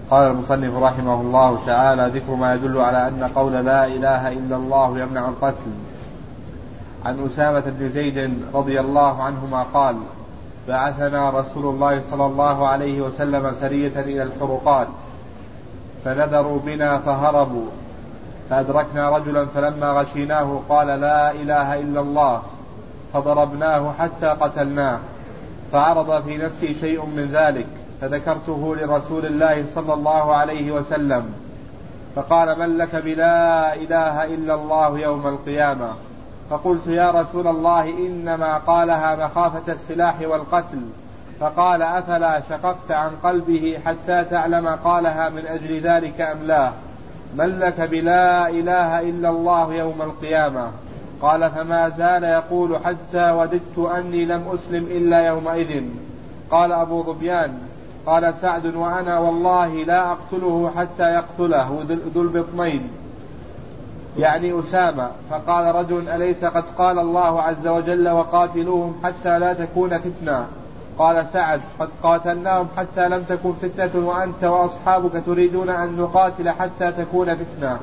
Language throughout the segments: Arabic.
قال المصنف رحمه الله تعالى: ذكر ما يدل على أن قول لا إله إلا الله يمنع القتل. عن أسامة بن زيد رضي الله عنهما قال: بعثنا رسول الله صلى الله عليه وسلم سرية إلى الحرقات فنذروا بنا فهربوا، فأدركنا رجلا فلما غشيناه قال لا إله إلا الله فضربناه حتى قتلناه، فعرض في نفسي شيء من ذلك فذكرته لرسول الله صلى الله عليه وسلم، فقال: من لك بلا إله إلا الله يوم القيامة؟ فقلت: يا رسول الله إنما قالها مخافة السلاح والقتل. فقال: أفلا شققت عن قلبه حتى تعلم قالها من أجل ذلك أم لا؟ من لك بلا إله إلا الله يوم القيامة؟ قال: فما زال يقول حتى وددت أني لم أسلم إلا يومئذ. قال أبو ظبيان: قال سعد: وأنا والله لا أقتله حتى يقتله ذو البطنين، يعني أسامة. فقال رجل: أليس قد قال الله عز وجل: وقاتلوهم حتى لا تكون فتنة؟ قال سعد: قد قاتلناهم حتى لم تكن فتنة، وأنت وأصحابك تريدون أن نقاتل حتى تكون فتنة.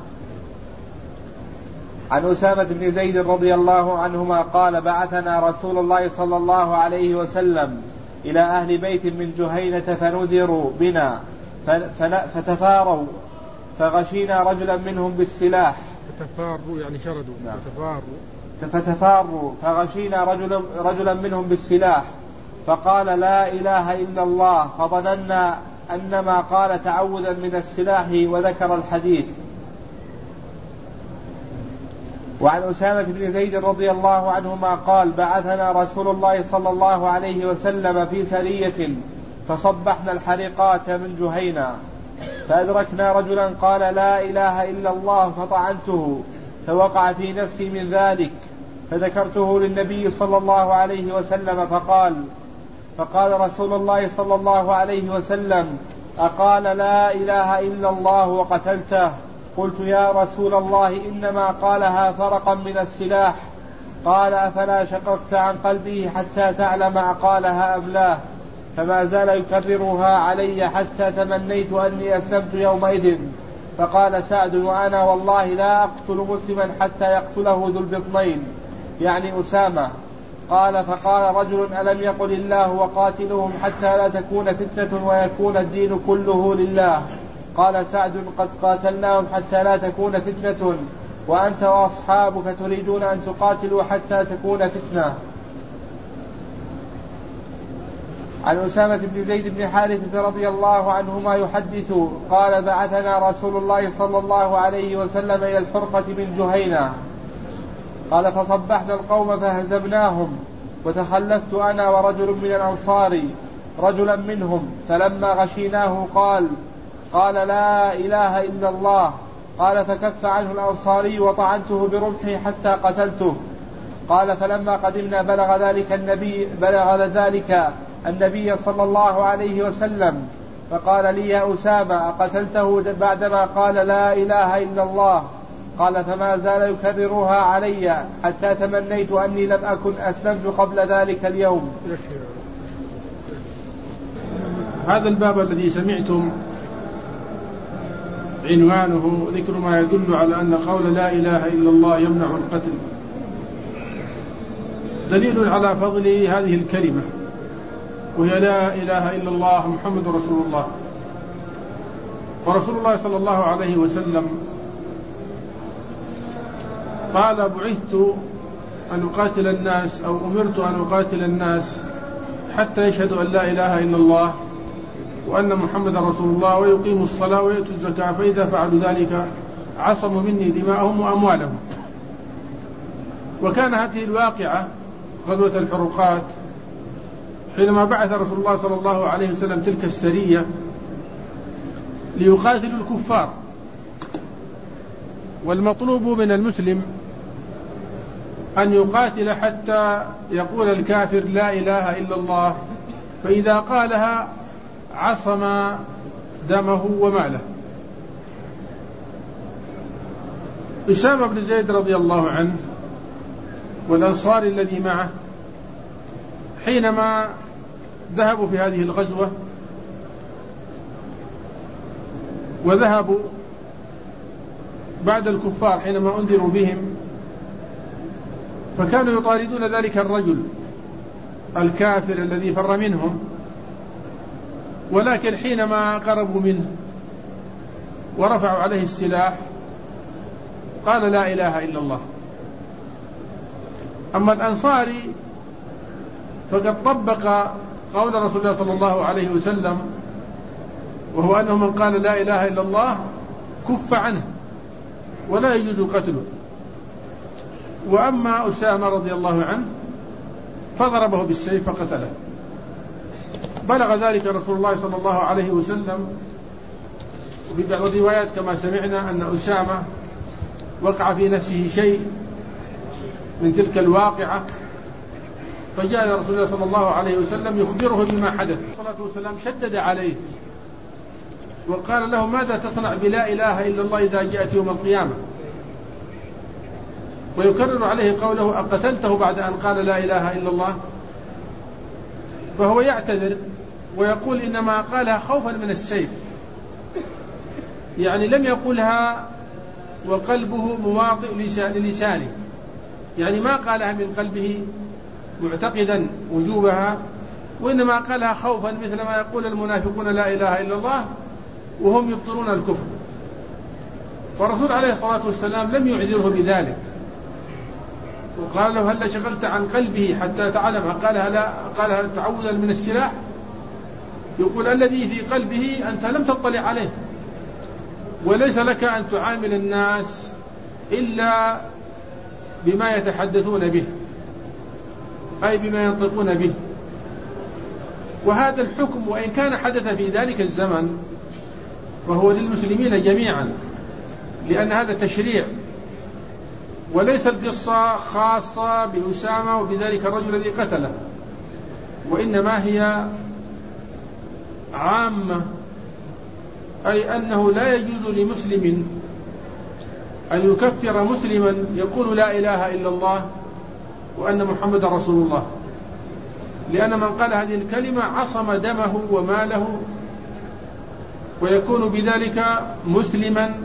عن أسامة بن زيد رضي الله عنهما قال: بعثنا رسول الله صلى الله عليه وسلم إلى أهل بيت من جهينة فنذروا بنا فتفاروا، فغشينا رجلا منهم بالسلاح. فتفاروا يعني شردوا. نعم. فتفاروا فغشينا رجلا منهم بالسلاح، فقال لا إله إلا الله، فظننا أنما قال تعوذا من السلاح وذكر الحديث. وعن أسامة بن زيد رضي الله عنهما قال: بعثنا رسول الله صلى الله عليه وسلم في سرية فصبحنا الحريقات من جهينة، فأدركنا رجلا قال لا إله إلا الله فطعنته، فوقع في نفسي من ذلك، فذكرته للنبي صلى الله عليه وسلم فقال رسول الله صلى الله عليه وسلم: أقال لا إله إلا الله وقتلته؟ قلت: يا رسول الله إنما قالها فرقا من السلاح. قال: أفلا شققت عن قلبه حتى تعلم أقالها أم لا؟ فما زال يكررها علي حتى تمنيت أني أسلمت يومئذ. فقال سعد: وأنا والله لا أقتل مسلما حتى يقتله ذو البطنين، يعني أسامة. قال: فقال رجل: ألم يقل الله وقاتلهم حتى لا تكون فتنة ويكون الدين كله لله؟ قال سعد: قد قاتلناهم حتى لا تكون فتنة، وأنت وأصحابك تريدون أن تقاتلوا حتى تكون فتنة. عن أسامة بن زيد بن حارثة رضي الله عنهما يحدث قال: بعثنا رسول الله صلى الله عليه وسلم إلى الحرقة من جهينة، قال: فصبحنا القوم فهزمناهم، وتخلفت أنا ورجل من الأنصار رجلا منهم، فلما غشيناه قال لا إله إلا الله. قال: فكف عنه الأنصاري وطعنته برمحي حتى قتلته. قال: فلما قدمنا بلغ ذلك النبي صلى الله عليه وسلم، فقال لي: يا أسامة، أقتلته بعدما قال لا إله إلا الله؟ قال: فما زال يكررها علي حتى تمنيت أني لم أكن أسلمت قبل ذلك اليوم. هذا الباب الذي سمعتم عنوانه ذكر ما يدل على أن قول لا إله إلا الله يمنع القتل، دليل على فضل هذه الكلمة، وهي لا إله إلا الله محمد رسول الله. ورسول الله صلى الله عليه وسلم قال: بعثت أن أقاتل الناس، أو أمرت أن أقاتل الناس حتى يشهدوا أن لا إله إلا الله وأن محمد رسول الله ويقيموا الصلاة ويؤتوا الزكاة، فإذا فعلوا ذلك عصموا مني دماءهم وأموالهم. وكان هذه الواقعة غزوة الحرقات حينما بعث رسول الله صلى الله عليه وسلم تلك السرية ليقاتلوا الكفار. والمطلوب من المسلم أن يقاتل حتى يقول الكافر لا إله إلا الله، فإذا قالها عصم دمه وماله. أسامة بن زيد رضي الله عنه والأنصار الذي معه حينما ذهبوا في هذه الغزوة وذهبوا بعد الكفار حينما أنذروا بهم، فكانوا يطاردون ذلك الرجل الكافر الذي فر منهم، ولكن حينما قربوا منه ورفعوا عليه السلاح قال لا إله إلا الله. أما الأنصاري فقد طبق قول رسول الله صلى الله عليه وسلم، وهو أنه من قال لا إله إلا الله كف عنه ولا يجوز قتله. وأما أسامة رضي الله عنه فضربه بالسيف فقتله. بلغ ذلك رسول الله صلى الله عليه وسلم، وفي بعض الروايات كما سمعنا أن أسامة وقع في نفسه شيء من تلك الواقعة، فجاء رسول الله صلى الله عليه وسلم يخبره بما حدث. الصلاة والسلام شدد عليه وقال له ماذا تصنع بلا إله إلا الله إذا جاءت يوم القيامة، ويكرر عليه قوله أقتلته بعد أن قال لا إله إلا الله. فهو يعتذر ويقول إنما قالها خوفا من السيف، يعني لم يقولها وقلبه مواطئ للسانه، يعني ما قالها من قلبه معتقدا وجوبها، وإنما قالها خوفا مثل ما يقول المنافقون لا إله إلا الله وهم يبطلون الكفر. فالرسول عليه الصلاة والسلام لم يعذره بذلك، وقال له هل شغلت عن قلبه حتى تعلم قالها لا، قالها تعوذا من السلاح. يقول الذي في قلبه أنت لم تطلع عليه، وليس لك أن تعامل الناس إلا بما يتحدثون به، أي بما ينطقون به. وهذا الحكم وإن كان حدث في ذلك الزمن فهو للمسلمين جميعا، لأن هذا تشريع، وليس القصة خاصة بأسامة وبذلك الرجل الذي قتله، وإنما هي عامة، أي أنه لا يجوز لمسلم أن يكفر مسلما يقول لا إله إلا الله وأن محمد رسول الله، لأن من قال هذه الكلمة عصم دمه وماله ويكون بذلك مسلما،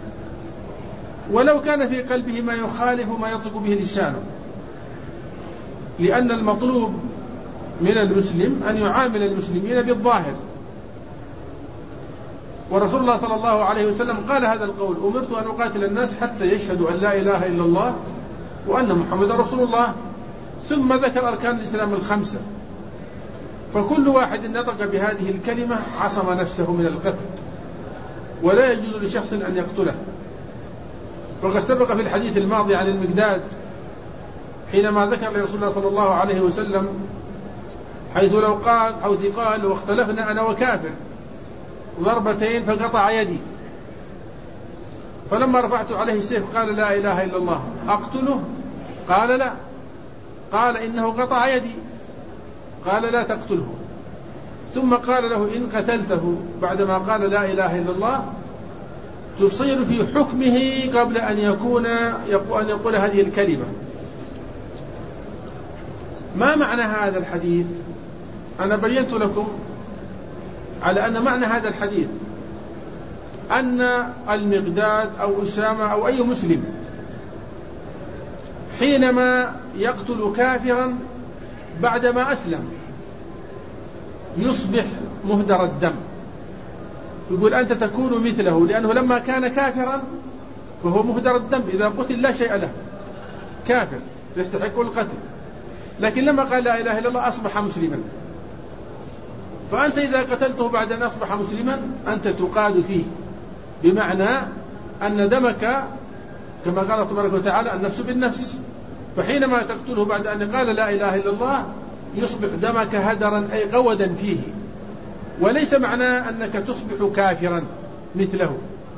ولو كان في قلبه ما يخالف ما ينطق به لسانه، لأن المطلوب من المسلم أن يعامل المسلمين بالظاهر. ورسول الله صلى الله عليه وسلم قال هذا القول أمرت أن أقاتل الناس حتى يشهدوا أن لا إله إلا الله وأن محمد رسول الله، ثم ذكر أركان الإسلام الخمسة، فكل واحد نطق بهذه الكلمة عصم نفسه من القتل، ولا يجوز لشخص أن يقتله. وقد سبق في الحديث الماضي عن المقداد حينما ذكر لرسول الله صلى الله عليه وسلم حيث لو قال أو قال واختلفنا أنا وكافر ضربتين فقطع يدي، فلما رفعت عليه السيف قال لا إله إلا الله أقتله؟ قال لا، قال إنه قطع يدي، قال لا تقتله. ثم قال له إن قتلته بعدما قال لا إله إلا الله تصير في حكمه قبل أن يقول هذه الكلمة. ما معنى هذا الحديث؟ أنا بينت لكم على أن معنى هذا الحديث أن المقداد أو أسامة أو أي مسلم حينما يقتل كافرا بعدما أسلم يصبح مهدر الدم، يقول أنت تكون مثله، لأنه لما كان كافرا فهو مهدر الدم، إذا قتل لا شيء له، كافر يستحق القتل، لكن لما قال لا إله إلا الله أصبح مسلما. فأنت إذا قتلته بعد أن أصبح مسلما أنت تقاد فيه، بمعنى أن دمك كما قال تبارك وتعالى النفس بالنفس، فحينما تقتله بعد أن قال لا إله إلا الله يصبح دمك هدرا أي قودا فيه، وليس معنى أنك تصبح كافرا مثله.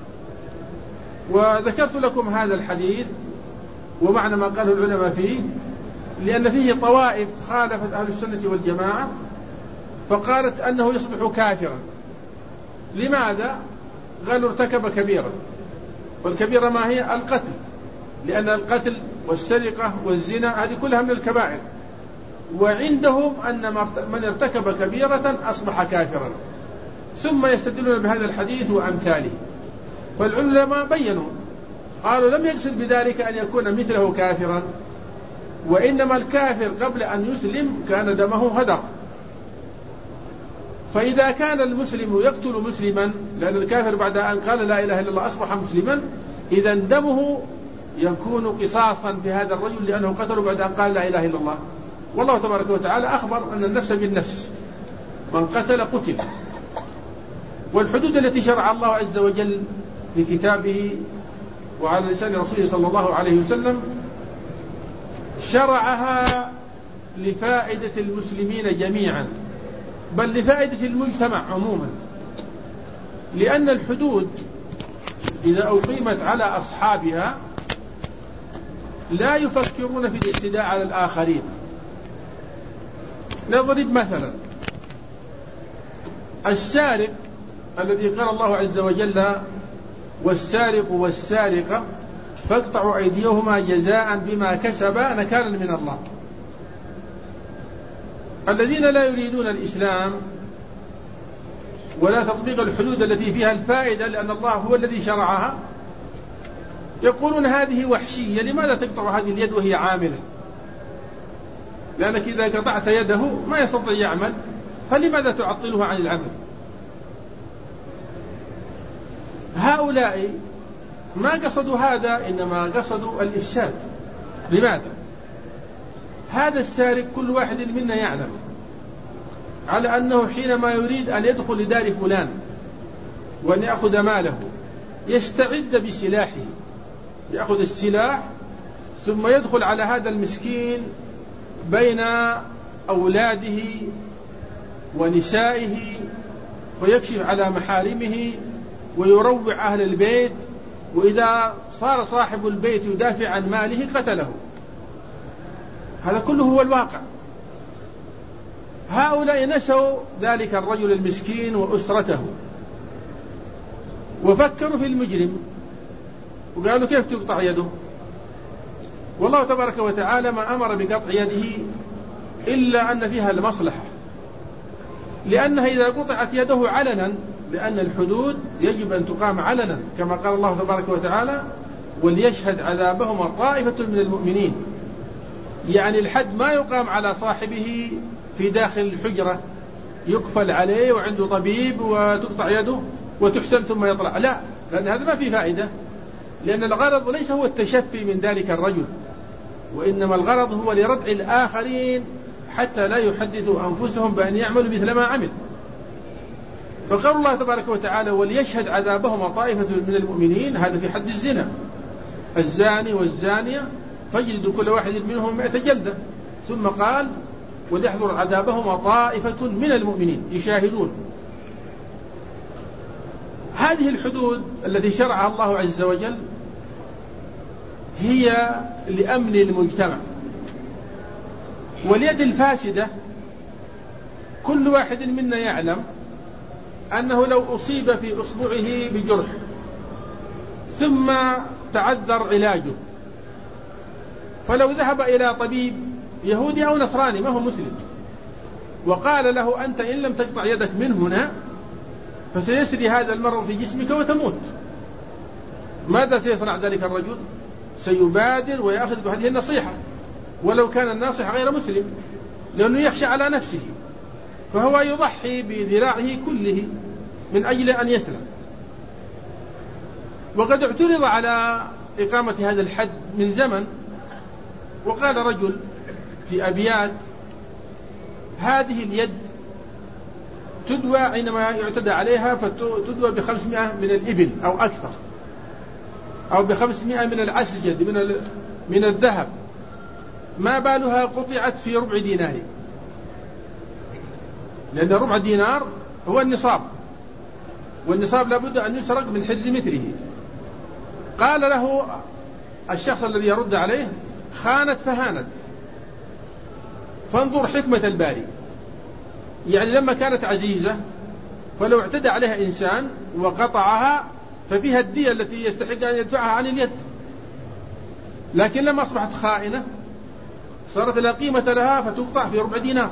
وذكرت لكم هذا الحديث ومعنى ما قاله العلماء فيه، لأن فيه طوائف خالفت أهل السنة والجماعة فقالت أنه يصبح كافرا. لماذا؟ قالوا ارتكب كبيرة، والكبيرة ما هي؟ القتل، لأن القتل والسرقة والزنا هذه كلها من الكبائر، وعندهم أن من ارتكب كبيرة أصبح كافرا، ثم يستدلون بهذا الحديث وأمثاله. فالعلماء بينوا قالوا لم يقصد بذلك أن يكون مثله كافرا، وإنما الكافر قبل أن يسلم كان دمه هدر. فإذا كان المسلم يقتل مسلما، لأن الكافر بعد أن قال لا إله إلا الله أصبح مسلما، إذا دمه يكون قصاصا في هذا الرجل لأنه قتله بعد أن قال لا إله إلا الله. والله تبارك وتعالى أخبر أن النفس بالنفس، من قتل قتل. والحدود التي شرع الله عز وجل في كتابه وعلى لسان رسوله صلى الله عليه وسلم شرعها لفائدة المسلمين جميعا، بل لفائدة المجتمع عموما، لأن الحدود إذا أقيمت على أصحابها لا يفكرون في الاعتداء على الآخرين. نضرب مثلا السارق الذي قال الله عز وجل والسارق والسارقة فاقطعوا أيديهما جزاء بما كسبا نكالا من الله. الذين لا يريدون الإسلام ولا تطبيق الحدود التي فيها الفائدة لأن الله هو الذي شرعها يقولون هذه وحشية، لماذا تقطع هذه اليد وهي عاملة؟ لأنك إذا قطعت يده ما يستطيع يعمل، فلماذا تعطلها عن العمل؟ هؤلاء ما قصدوا هذا، إنما قصدوا الإفساد. لماذا؟ هذا السارق كل واحد منا يعلم على أنه حينما يريد أن يدخل لدار فلان وأن يأخذ ماله يستعد بسلاحه، يأخذ السلاح ثم يدخل على هذا المسكين بين أولاده ونسائه ويكشف على محارمه ويروع أهل البيت، وإذا صار صاحب البيت يدافع عن ماله قتله. هذا كله هو الواقع. هؤلاء نسوا ذلك الرجل المسكين وأسرته وفكروا في المجرم وقالوا كيف تقطع يده؟ والله تبارك وتعالى ما أمر بقطع يده إلا أن فيها المصلحة، لأنها إذا قطعت يده علنا، لأن الحدود يجب أن تقام علنا كما قال الله تبارك وتعالى وليشهد عذابهما طائفة من المؤمنين. يعني الحد ما يقام على صاحبه في داخل الحجرة يقفل عليه وعنده طبيب وتقطع يده وتحسن ثم يطلع، لا، لأن هذا ما فيه فائدة، لأن الغرض ليس هو التشفي من ذلك الرجل، وإنما الغرض هو لردع الآخرين حتى لا يحدثوا أنفسهم بأن يعملوا مثل ما عمل. فقال الله تبارك وتعالى وليشهد عذابهما طائفة من المؤمنين، هذا في حد الزنا، الزاني والزانية فاجلدوا كل واحد منهم 100 جلدة، ثم قال وليحضر عذابهما طائفة من المؤمنين يشاهدون. هذه الحدود التي شرعها الله عز وجل هي لأمن المجتمع. واليد الفاسدة كل واحد منا يعلم أنه لو أصيب في أصبعه بجرح ثم تعذر علاجه، فلو ذهب إلى طبيب يهودي أو نصراني ما هو مسلم وقال له أنت إن لم تقطع يدك من هنا فسيسري هذا المرض في جسمك وتموت، ماذا سيصنع ذلك الرجل؟ سيبادر ويأخذ بهذه النصيحة ولو كان الناصح غير مسلم، لأنه يخشى على نفسه، فهو يضحي بذراعه كله من أجل أن يسلم. وقد اعترض على إقامة هذا الحد من زمن، وقال رجل في أبيات هذه اليد تدوى عندما يعتدى عليها، فتدوى ب500 من الإبل أو أكثر، أو ب500 من العسجد من الذهب، ما بالها قطعت في ربع دينار، لأن ربع دينار هو النصاب، والنصاب لابد أن يسرق من حرز مثله. قال له الشخص الذي يرد عليه خانت فهانت. فانظر حكمة الباري، يعني لما كانت عزيزة فلو اعتدى عليها إنسان وقطعها ففيها الدية التي يستحق أن يدفعها عن اليد، لكن لما أصبحت خائنة صارت لا قيمة لها فتقطع في ربع دينار.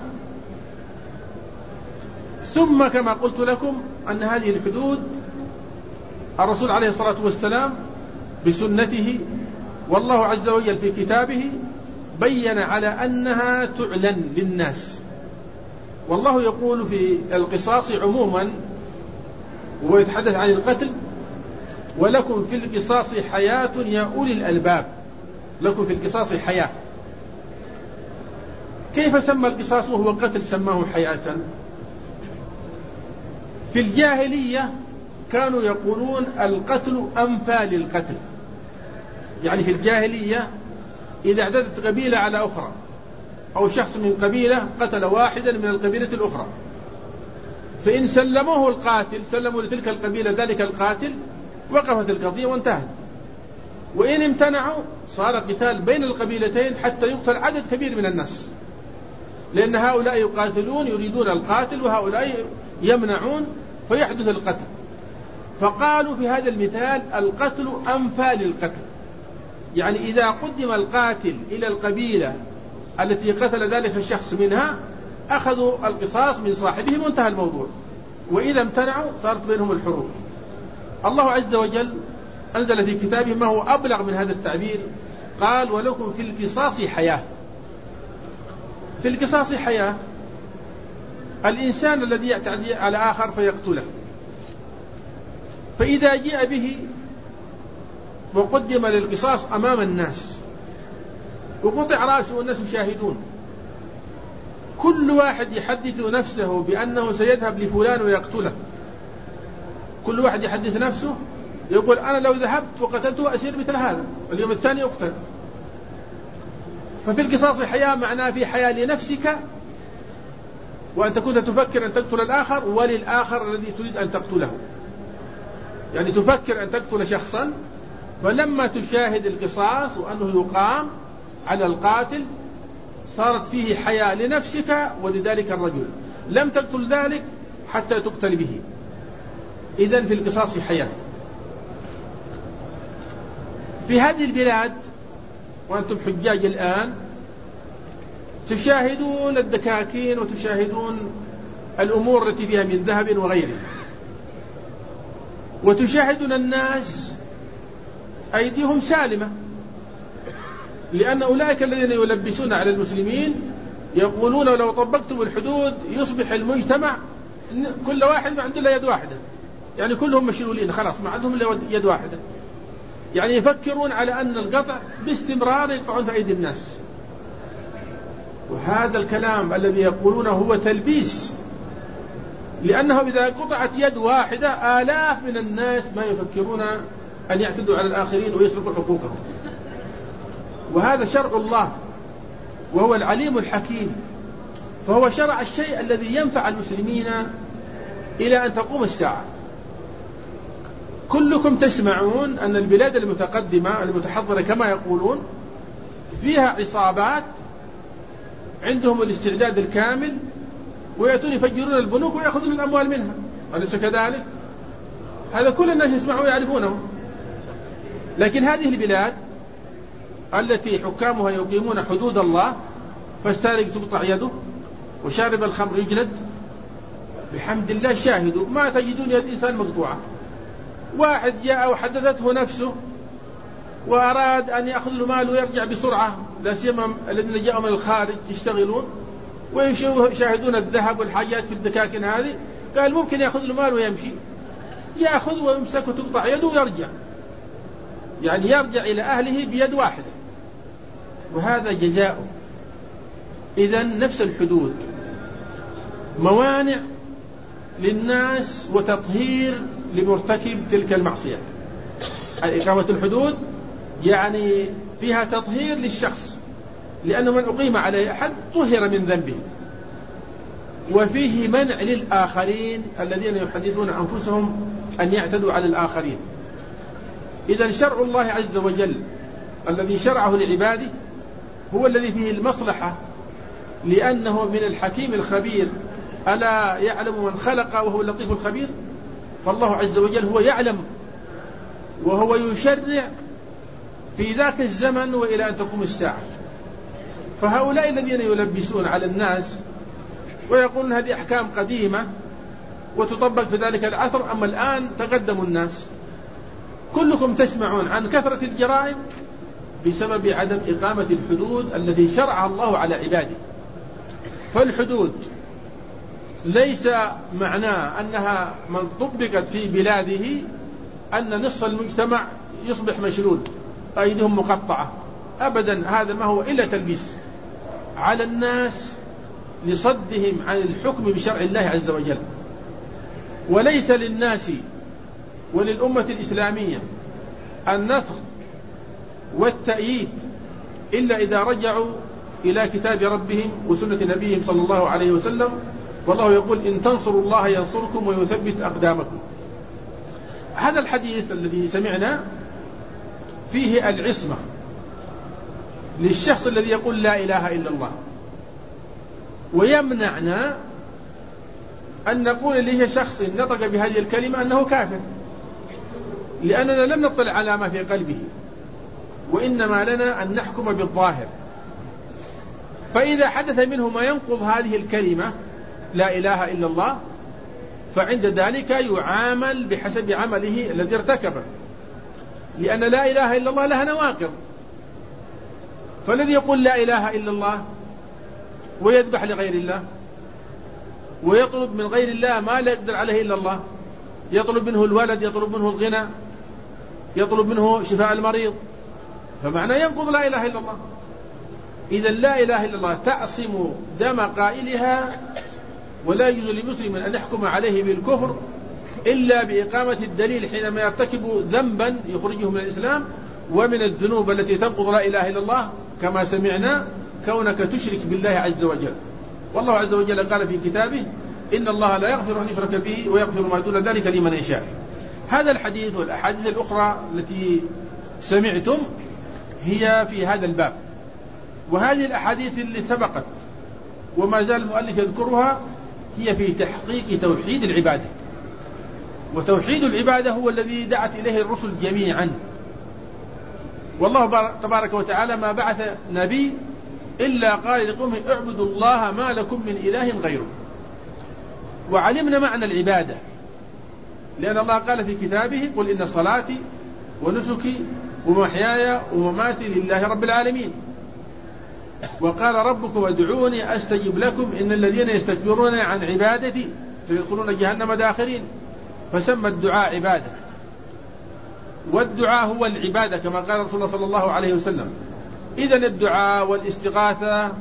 ثم كما قلت لكم أن هذه الحدود الرسول عليه الصلاة والسلام بسنته والله عز وجل في كتابه بين على أنها تعلن للناس. والله يقول في القصاص عموما ويتحدث عن القتل: ولكم في القصاص حياة يا أولي الألباب. لكم في القصاص حياة. كيف سمى القصاص وهو قتل سماه حياة؟ في الجاهلية كانوا يقولون القتل أنفى للقتل. يعني في الجاهلية إذا اعتدت قبيلة على أخرى أو شخص من قبيلة قتل واحدا من القبيلة الأخرى، فإن سلموه القاتل، سلموا لتلك القبيلة ذلك القاتل، وقفت القضية وانتهت. وإن امتنعوا صار قتال بين القبيلتين حتى يقتل عدد كبير من الناس، لأن هؤلاء يقاتلون يريدون القاتل وهؤلاء يمنعون فيحدث القتل. فقالوا في هذا المثال القتل أنفى للقتل. يعني إذا قدم القاتل إلى القبيلة التي قتل ذلك الشخص منها أخذوا القصاص من صاحبه وانتهى الموضوع، وإذا امتنعوا صارت بينهم الحروب. الله عز وجل أنزل في كتابه ما هو أبلغ من هذا التعبير، قال: ولكم في القصاص حياة. في القصاص حياة. الإنسان الذي يعتدي على آخر فيقتله، فإذا جاء به وقدم للقصاص أمام الناس وقطع رأسه والناس يشاهدون، كل واحد يحدث نفسه بأنه سيذهب لفلان ويقتله. كل واحد يحدث نفسه يقول: أنا لو ذهبت وقتلته أسير مثل هذا، اليوم الثاني يقتل. ففي القصاص حياة، معناه في حياة لنفسك وأن تكون تفكر أن تقتل الآخر، وللآخر الذي تريد أن تقتله. يعني تفكر أن تقتل شخصا، فلما تشاهد القصاص وأنه يقام على القاتل صارت فيه حياة لنفسك ولذلك الرجل، لم تقتل ذلك حتى تقتل به. إذن في القصاص حياة. في هذه البلاد وأنتم حجاج الآن تشاهدون الدكاكين وتشاهدون الأمور التي فيها من ذهب وغيره، وتشاهدون الناس أيديهم سالمة، لأن أولئك الذين يلبسون على المسلمين يقولون لو طبقتم الحدود يصبح المجتمع كل واحد ما عنده إلا يد واحدة، يعني كلهم مشلولين خلاص ما عندهم إلا يد واحدة. يعني يفكرون على أن القطع باستمرار يقطعون في أيدي الناس. وهذا الكلام الذي يقولونه هو تلبيس، لأنه إذا قطعت يد واحدة آلاف من الناس ما يفكرون أن يعتدوا على الآخرين ويسرقوا حقوقهم. وهذا شرع الله وهو العليم الحكيم، فهو شرع الشيء الذي ينفع المسلمين إلى أن تقوم الساعة. كلكم تسمعون أن البلاد المتقدمة المتحضرة كما يقولون فيها عصابات عندهم الاستعداد الكامل ويأتون يفجرون البنوك ويأخذون الأموال منها، أليس كذلك؟ هذا كل الناس يسمعون ويعرفونه. لكن هذه البلاد التي حكامها يقيمون حدود الله، فالسارق تقطع يده وشارب الخمر يجلد، بحمد الله شاهدوا ما تجدون يد إنسان مقطوعة. واحد جاء وحدثته نفسه وأراد أن يأخذ له مال ويرجع بسرعة، لا سيما الذين جاءوا من الخارج يشتغلون ويشاهدون الذهب والحاجات في الدكاكين هذه، قال ممكن يأخذ له مال ويمشي، يأخذ ويمسك وتقطع يده ويرجع، يعني يرجع إلى أهله بيد واحدة، وهذا جزاؤه. إذن نفس الحدود موانع للناس وتطهير لمرتكب تلك المعصية. إقامة الحدود يعني فيها تطهير للشخص، لأنه من أقيم عليه أحد طهر من ذنبه، وفيه منع للآخرين الذين يحدثون أنفسهم أن يعتدوا على الآخرين. إذن شرع الله عز وجل الذي شرعه لعباده هو الذي فيه المصلحة، لأنه من الحكيم الخبير. ألا يعلم من خلق وهو اللطيف الخبير؟ فالله عز وجل هو يعلم وهو يشرع في ذاك الزمن وإلى أن تقوم الساعة. فهؤلاء الذين يلبسون على الناس ويقولون هذه أحكام قديمة وتطبق في ذلك العصر، أما الآن تقدموا الناس كلكم تسمعون عن كثرة الجرائم بسبب عدم إقامة الحدود التي شرعها الله على عباده. فالحدود ليس معناه أنها من طبقت في بلاده أن نصف المجتمع يصبح مشلول أيديهم مقطعة، أبدا، هذا ما هو إلا تلبيس على الناس لصدهم عن الحكم بشرع الله عز وجل. وليس للناس وللأمة الإسلامية النصر والتأييد إلا إذا رجعوا إلى كتاب ربهم وسنة نبيهم صلى الله عليه وسلم. والله يقول إن تنصروا الله ينصركم ويثبت أقدامكم. هذا الحديث الذي سمعنا فيه العصمة للشخص الذي يقول لا إله إلا الله، ويمنعنا أن نقول له شخص نطق بهذه الكلمة أنه كافر، لأننا لم نطلع على ما في قلبه، وإنما لنا أن نحكم بالظاهر. فإذا حدث منه ما ينقض هذه الكلمة لا إله إلا الله، فعند ذلك يعامل بحسب عمله الذي ارتكبه، لأن لا إله إلا الله لها نواقض. فالذي يقول لا إله إلا الله ويذبح لغير الله ويطلب من غير الله ما لا يقدر عليه إلا الله، يطلب منه الولد، يطلب منه الغنى، يطلب منه شفاء المريض، فمعنى ينقض لا إله إلا الله. إذا لا إله إلا الله تعصم دم قائلها، ولا يجوز لمسلم أن يحكم عليه بالكفر إلا بإقامة الدليل حينما يرتكب ذنبا يخرجه من الإسلام. ومن الذنوب التي تنقض لا إله إلا الله كما سمعنا كونك تشرك بالله عز وجل. والله عز وجل قال في كتابه إن الله لا يغفر أن يشرك به ويغفر ما دون ذلك لمن يشاء. هذا الحديث والأحاديث الأخرى التي سمعتم هي في هذا الباب، وهذه الأحاديث اللي سبقت وما زال المؤلف يذكرها هي في تحقيق توحيد العبادة. وتوحيد العبادة هو الذي دعت إليه الرسل جميعا. والله تبارك وتعالى ما بعث نبي إلا قال لقومه اعبدوا الله ما لكم من إله غيره. وعلمنا معنى العبادة، لأن الله قال في كتابه قل إن صلاتي ونسكي ومحياي ومماتي لله رب العالمين. وقال ربكم ادعوني أستجب لكم إن الذين يستكبرون عن عبادتي سيدخلون جهنم داخرين. فسمى الدعاء عبادة، والدعاء هو العبادة كما قال رسول الله صلى الله عليه وسلم. إذن الدعاء والاستغاثة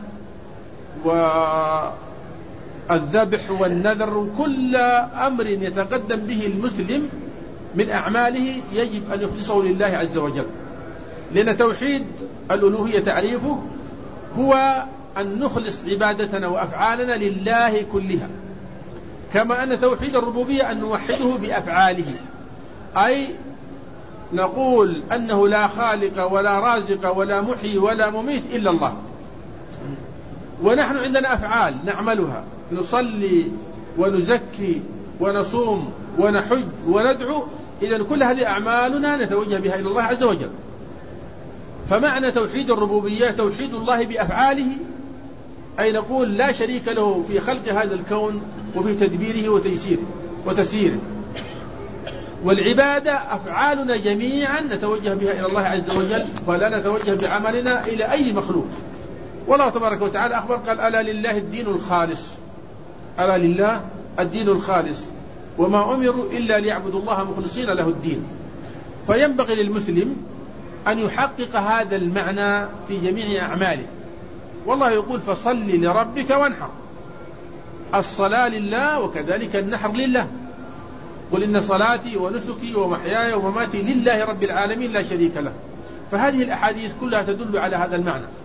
والذبح والنذر كل أمر يتقدم به المسلم من أعماله يجب أن يخلصه لله عز وجل، لأن توحيد الألوهية تعريفه هو أن نخلص عبادتنا وأفعالنا لله كلها، كما أن توحيد الربوبية أن نوحده بأفعاله، أي نقول أنه لا خالق ولا رازق ولا محيي ولا مميت إلا الله. ونحن عندنا أفعال نعملها، نصلي ونزكي ونصوم ونحج وندعو، إذن كل هذه أعمالنا نتوجه بها إلى الله عز وجل. فمعنى توحيد الربوبية توحيد الله بأفعاله، أي نقول لا شريك له في خلق هذا الكون وفي تدبيره وتيسيره وتسييره. والعبادة أفعالنا جميعا نتوجه بها إلى الله عز وجل، فلا نتوجه بعملنا إلى أي مخلوق. والله تبارك وتعالى أخبر قال ألا لله الدين الخالص، ألا لله الدين الخالص وما أمروا إلا ليعبدوا الله مخلصين له الدين. فينبغي للمسلم أن يحقق هذا المعنى في جميع أعماله. والله يقول فصل لربك وانحر، الصلاة لله وكذلك النحر لله. قل إن صلاتي ونسكي ومحياي ومماتي لله رب العالمين لا شريك له. فهذه الأحاديث كلها تدل على هذا المعنى.